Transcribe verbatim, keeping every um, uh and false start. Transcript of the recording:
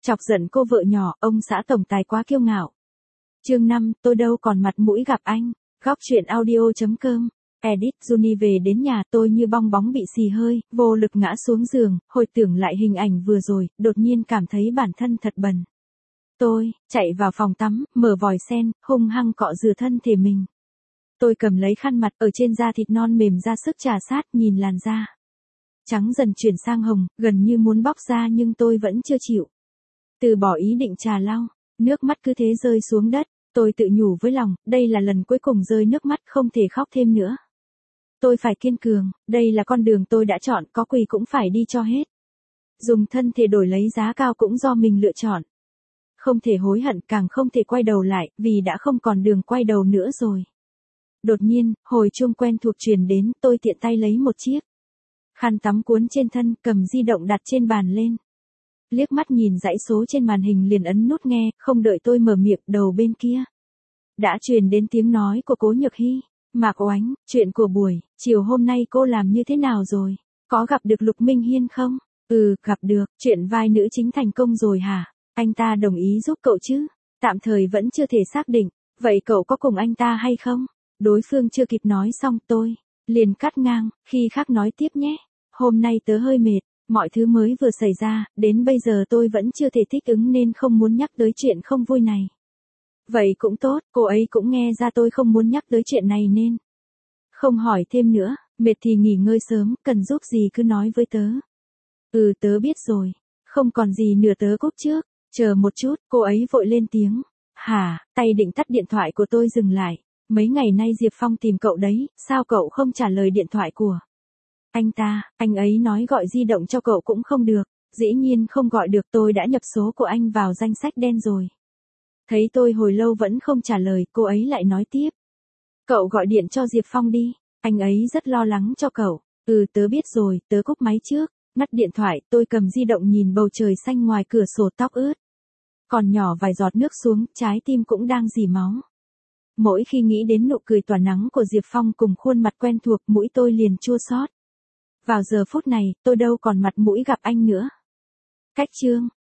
Chọc giận cô vợ nhỏ, ông xã tổng tài quá kiêu ngạo. Chương năm, tôi đâu còn mặt mũi gặp anh. Góc truyện audio chấm com. Edit Juni về đến nhà, tôi như bong bóng bị xì hơi, vô lực ngã xuống giường, hồi tưởng lại hình ảnh vừa rồi, đột nhiên cảm thấy bản thân thật bần. Tôi, chạy vào phòng tắm, mở vòi sen, hung hăng cọ rửa thân thể mình. Tôi cầm lấy khăn mặt, ở trên da thịt non mềm ra sức trà sát, nhìn làn da trắng dần chuyển sang hồng, gần như muốn bóc ra nhưng tôi vẫn chưa chịu. Từ bỏ ý định trà lau, nước mắt cứ thế rơi xuống đất, tôi tự nhủ với lòng, đây là lần cuối cùng rơi nước mắt, không thể khóc thêm nữa. Tôi phải kiên cường, đây là con đường tôi đã chọn, có quỳ cũng phải đi cho hết. Dùng thân thể đổi lấy giá cao cũng do mình lựa chọn. Không thể hối hận, càng không thể quay đầu lại, vì đã không còn đường quay đầu nữa rồi. Đột nhiên, hồi chuông quen thuộc truyền đến, tôi tiện tay lấy một chiếc khăn tắm cuốn trên thân, cầm di động đặt trên bàn lên. Liếc mắt nhìn dãy số trên màn hình liền ấn nút nghe, không đợi tôi mở miệng, đầu bên kia đã truyền đến tiếng nói của Cố Nhược Hy. Mạc Oánh, chuyện của buổi chiều hôm nay cô làm như thế nào rồi? Có gặp được Lục Minh Hiên không? Ừ, gặp được, chuyện vai nữ chính thành công rồi hả? Anh ta đồng ý giúp cậu chứ? Tạm thời vẫn chưa thể xác định, vậy cậu có cùng anh ta hay không? Đối phương chưa kịp nói xong tôi liền cắt ngang, khi khác nói tiếp nhé. Hôm nay tớ hơi mệt, mọi thứ mới vừa xảy ra, đến bây giờ tôi vẫn chưa thể thích ứng nên không muốn nhắc tới chuyện không vui này. Vậy cũng tốt, cô ấy cũng nghe ra tôi không muốn nhắc tới chuyện này nên không hỏi thêm nữa, mệt thì nghỉ ngơi sớm, cần giúp gì cứ nói với tớ. Ừ, tớ biết rồi, không còn gì nữa, tớ cúp trước. Chờ một chút, cô ấy vội lên tiếng. Hả, tay định tắt điện thoại của tôi dừng lại. Mấy ngày nay Diệp Phong tìm cậu đấy, sao cậu không trả lời điện thoại của anh ta? Anh ấy nói gọi di động cho cậu cũng không được. Dĩ nhiên không gọi được, tôi đã nhập số của anh vào danh sách đen rồi. Thấy tôi hồi lâu vẫn không trả lời, cô ấy lại nói tiếp. Cậu gọi điện cho Diệp Phong đi, anh ấy rất lo lắng cho cậu. Ừ, tớ biết rồi, tớ cúp máy trước. Ngắt điện thoại, tôi cầm di động nhìn bầu trời xanh ngoài cửa sổ, tóc ướt còn nhỏ vài giọt nước xuống, trái tim cũng đang rỉ máu. Mỗi khi nghĩ đến nụ cười tỏa nắng của Diệp Phong cùng khuôn mặt quen thuộc, mũi tôi liền chua xót. Vào giờ phút này, tôi đâu còn mặt mũi gặp anh nữa. Cách chương